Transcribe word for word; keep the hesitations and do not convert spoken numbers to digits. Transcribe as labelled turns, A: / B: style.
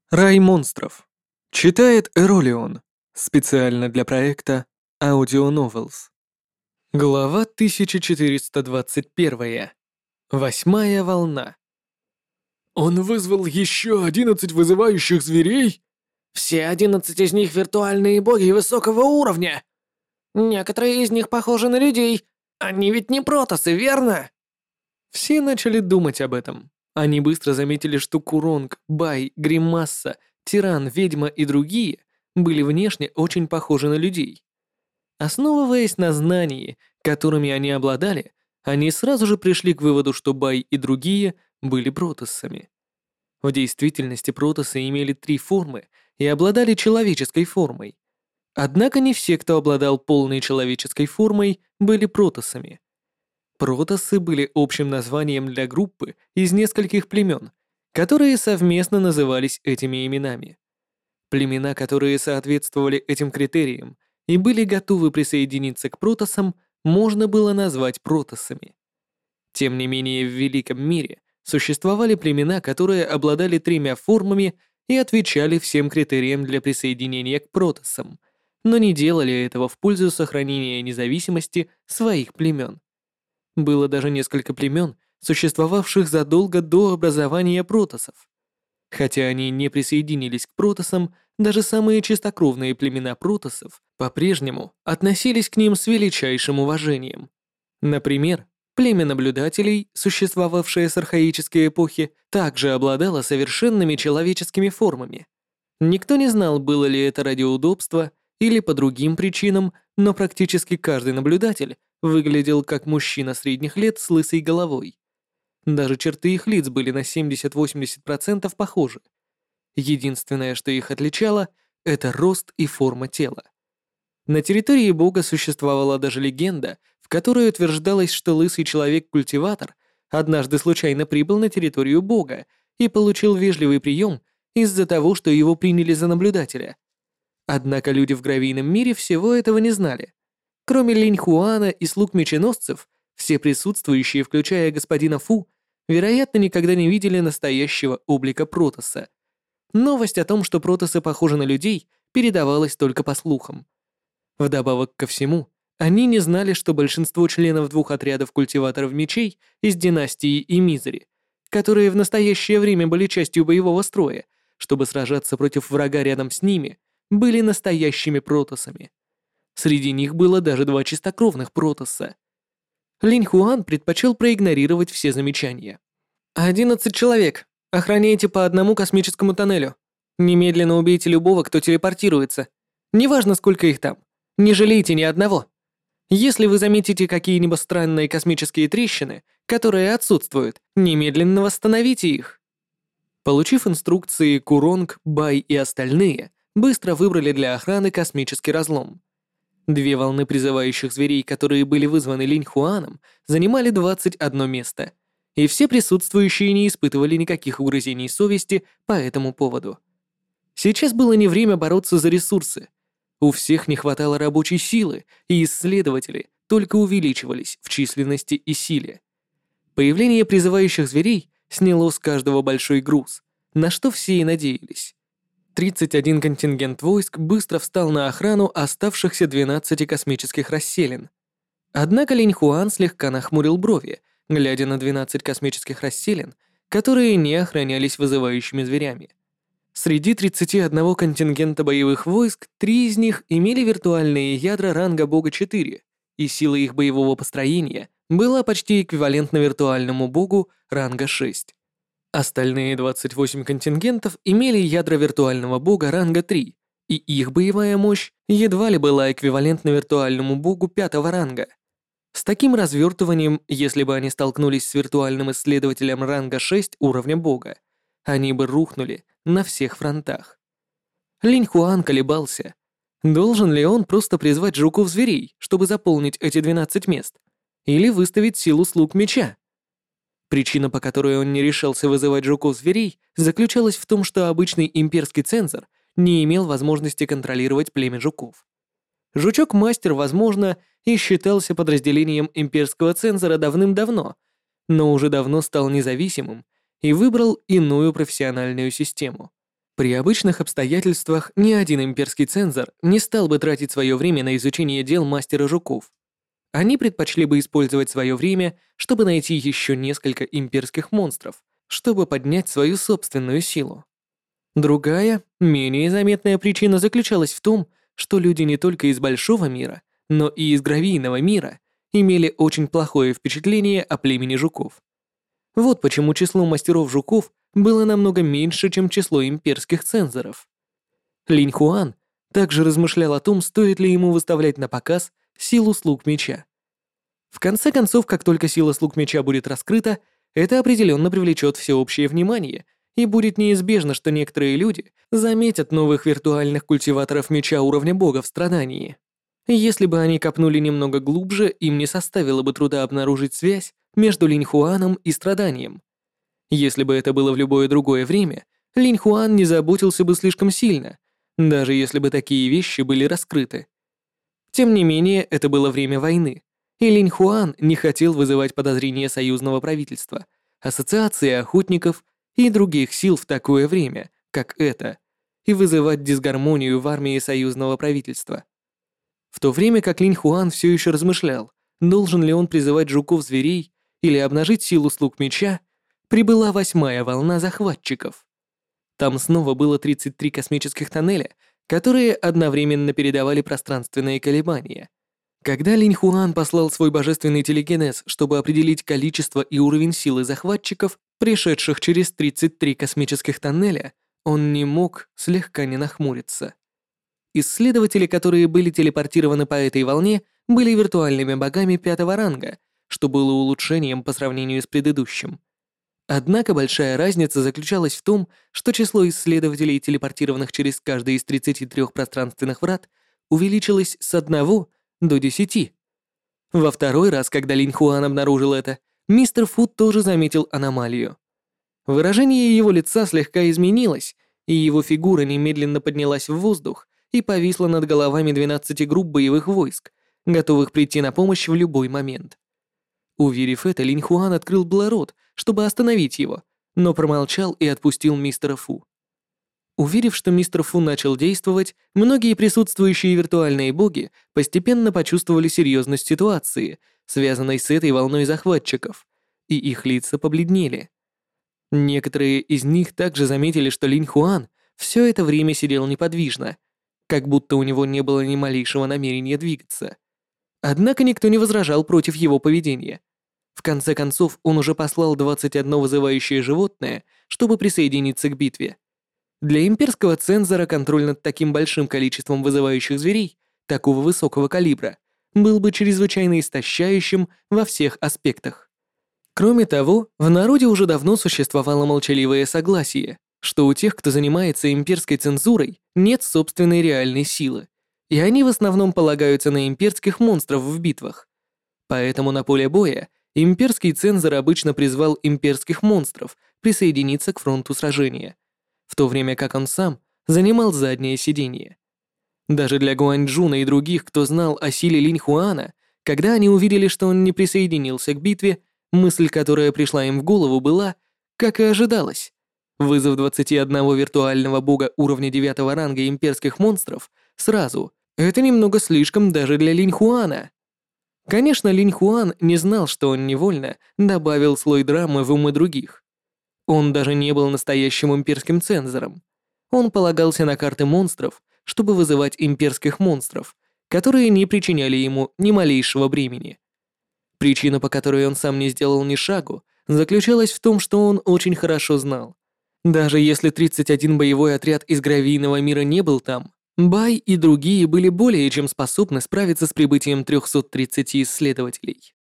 A: Рай монстров. Читает Эролион. Специально для проекта Audio Novels. Глава тысяча четыреста двадцать один. Восьмая волна.
B: Он вызвал еще одиннадцать вызывающих зверей?
C: Все одиннадцать из них виртуальные боги высокого уровня. Некоторые из них похожи на людей. Они ведь не протосы, верно?
A: Все начали думать об этом. Они быстро заметили, что Куронг, Бай, Гриммасса, Тиран, Ведьма и другие были внешне очень похожи на людей. Основываясь на знании, которыми они обладали, они сразу же пришли к выводу, что Бай и другие были протоссами. В действительности протоссы имели три формы и обладали человеческой формой. Однако не все, кто обладал полной человеческой формой, были протоссами. Протоссы были общим названием для группы из нескольких племен, которые совместно назывались этими именами. Племена, которые соответствовали этим критериям и были готовы присоединиться к протоссам, можно было назвать протоссами. Тем не менее, в Великом мире существовали племена, которые обладали тремя формами и отвечали всем критериям для присоединения к протоссам, но не делали этого в пользу сохранения независимости своих племен. Было даже несколько племен, существовавших задолго до образования протоссов. Хотя они не присоединились к протоссам, даже самые чистокровные племена протоссов по-прежнему относились к ним с величайшим уважением. Например, племя наблюдателей, существовавшее с архаической эпохи, также обладало совершенными человеческими формами. Никто не знал, было ли это ради удобства или по другим причинам, но практически каждый наблюдатель выглядел как мужчина средних лет с лысой головой. Даже черты их лиц были на семьдесят-восемьдесят процентов похожи. Единственное, что их отличало, это рост и форма тела. На территории бога существовала даже легенда, в которой утверждалось, что лысый человек-культиватор однажды случайно прибыл на территорию бога и получил вежливый прием из-за того, что его приняли за наблюдателя. Однако люди в гравийном мире всего этого не знали. Кроме Линьхуана и слуг меченосцев, все присутствующие, включая господина Фу, вероятно, никогда не видели настоящего облика протосса. Новость о том, что протоссы похожи на людей, передавалась только по слухам. Вдобавок ко всему, они не знали, что большинство членов двух отрядов культиваторов мечей из династии и Мизери, которые в настоящее время были частью боевого строя, чтобы сражаться против врага рядом с ними, были настоящими протоссами. Среди них было даже два чистокровных протосса. Линьхуан предпочел проигнорировать все замечания. «Одиннадцать человек. Охраняйте по одному космическому тоннелю. Немедленно убейте любого, кто телепортируется. Неважно, сколько их там. Не жалейте ни одного. Если вы заметите какие-нибудь странные космические трещины, которые отсутствуют, немедленно восстановите их». Получив инструкции, Куронг, Бай и остальные быстро выбрали для охраны космический разлом. Две волны призывающих зверей, которые были вызваны Линьхуаном, занимали двадцать одно место, и все присутствующие не испытывали никаких угрызений совести по этому поводу. Сейчас было не время бороться за ресурсы. У всех не хватало рабочей силы, и исследователи только увеличивались в численности и силе. Появление призывающих зверей сняло с каждого большой груз, на что все и надеялись. тридцать один контингент войск быстро встал на охрану оставшихся двенадцати космических расселин. Однако Линьхуан слегка нахмурил брови, глядя на двенадцать космических расселин, которые не охранялись вызывающими зверями. Среди тридцати одного контингента боевых войск три из них имели виртуальные ядра ранга бога четыре, и сила их боевого построения была почти эквивалентна виртуальному богу ранга шесть. Остальные двадцать восемь контингентов имели ядра виртуального бога ранга три, и их боевая мощь едва ли была эквивалентна виртуальному богу пятого ранга. С таким развертыванием, если бы они столкнулись с виртуальным исследователем ранга шесть уровня бога, они бы рухнули на всех фронтах. Линьхуан колебался. Должен ли он просто призвать жуков-зверей, чтобы заполнить эти двенадцать мест, или выставить силу слуг меча? Причина, по которой он не решался вызывать жуков-зверей, заключалась в том, что обычный имперский цензор не имел возможности контролировать племя жуков. Жучок-мастер, возможно, и считался подразделением имперского цензора давным-давно, но уже давно стал независимым и выбрал иную профессиональную систему. При обычных обстоятельствах ни один имперский цензор не стал бы тратить свое время на изучение дел мастера жуков. Они предпочли бы использовать свое время, чтобы найти еще несколько имперских монстров, чтобы поднять свою собственную силу. Другая, менее заметная причина заключалась в том, что люди не только из Большого мира, но и из Гравийного мира имели очень плохое впечатление о племени жуков. Вот почему число мастеров жуков было намного меньше, чем число имперских цензоров. Линь Хуан также размышлял о том, стоит ли ему выставлять на показ силу слуг меча. В конце концов, как только сила слуг меча будет раскрыта, это определенно привлечет всеобщее внимание, и будет неизбежно, что некоторые люди заметят новых виртуальных культиваторов меча уровня бога в страдании. Если бы они копнули немного глубже, им не составило бы труда обнаружить связь между Линь Хуаном и страданием. Если бы это было в любое другое время, Линь Хуан не заботился бы слишком сильно, даже если бы такие вещи были раскрыты. Тем не менее, это было время войны, и Линь Хуан не хотел вызывать подозрения союзного правительства, ассоциации охотников и других сил в такое время, как это, и вызывать дисгармонию в армии союзного правительства. В то время как Линь Хуан все еще размышлял, должен ли он призывать жуков-зверей или обнажить силу слуг меча, прибыла восьмая волна захватчиков. Там снова было тридцать три космических тоннеля, которые одновременно передавали пространственные колебания. Когда Линь Хуан послал свой божественный телекинез, чтобы определить количество и уровень силы захватчиков, пришедших через тридцать три космических тоннеля, он не мог слегка не нахмуриться. Исследователи, которые были телепортированы по этой волне, были виртуальными богами пятого ранга, что было улучшением по сравнению с предыдущим. Однако большая разница заключалась в том, что число исследователей, телепортированных через каждый из тридцати трёх пространственных врат, увеличилось с одного до десяти. Во второй раз, когда Линь Хуан обнаружил это, мистер Фу тоже заметил аномалию. Выражение его лица слегка изменилось, и его фигура немедленно поднялась в воздух и повисла над головами двенадцати групп боевых войск, готовых прийти на помощь в любой момент. Уверив это, Линь Хуан открыл было рот, чтобы остановить его, но промолчал и отпустил мистера Фу. Уверив, что мистер Фу начал действовать, многие присутствующие виртуальные боги постепенно почувствовали серьезность ситуации, связанной с этой волной захватчиков, и их лица побледнели. Некоторые из них также заметили, что Линь Хуан все это время сидел неподвижно, как будто у него не было ни малейшего намерения двигаться. Однако никто не возражал против его поведения. В конце концов, он уже послал двадцать одно вызывающее животное, чтобы присоединиться к битве. Для имперского цензора контроль над таким большим количеством вызывающих зверей, такого высокого калибра, был бы чрезвычайно истощающим во всех аспектах. Кроме того, в народе уже давно существовало молчаливое согласие, что у тех, кто занимается имперской цензурой, нет собственной реальной силы, и они в основном полагаются на имперских монстров в битвах. Поэтому на поле боя имперский цензор обычно призвал имперских монстров присоединиться к фронту сражения, в то время как он сам занимал заднее сиденье. Даже для Гуаньчжуна и других, кто знал о силе Линь Хуана, когда они увидели, что он не присоединился к битве, мысль, которая пришла им в голову, была, как и ожидалось, вызов двадцати одного виртуального бога уровня девятого ранга имперских монстров сразу. Это немного слишком даже для Линь Хуана. Конечно, Линь Хуан не знал, что он невольно добавил слой драмы в умы других. Он даже не был настоящим имперским цензором. Он полагался на карты монстров, чтобы вызывать имперских монстров, которые не причиняли ему ни малейшего бремени. Причина, по которой он сам не сделал ни шагу, заключалась в том, что он очень хорошо знал. Даже если тридцать один боевой отряд из Гравийного мира не был там, Бай и другие были более чем способны справиться с прибытием трёхсот тридцати исследователей.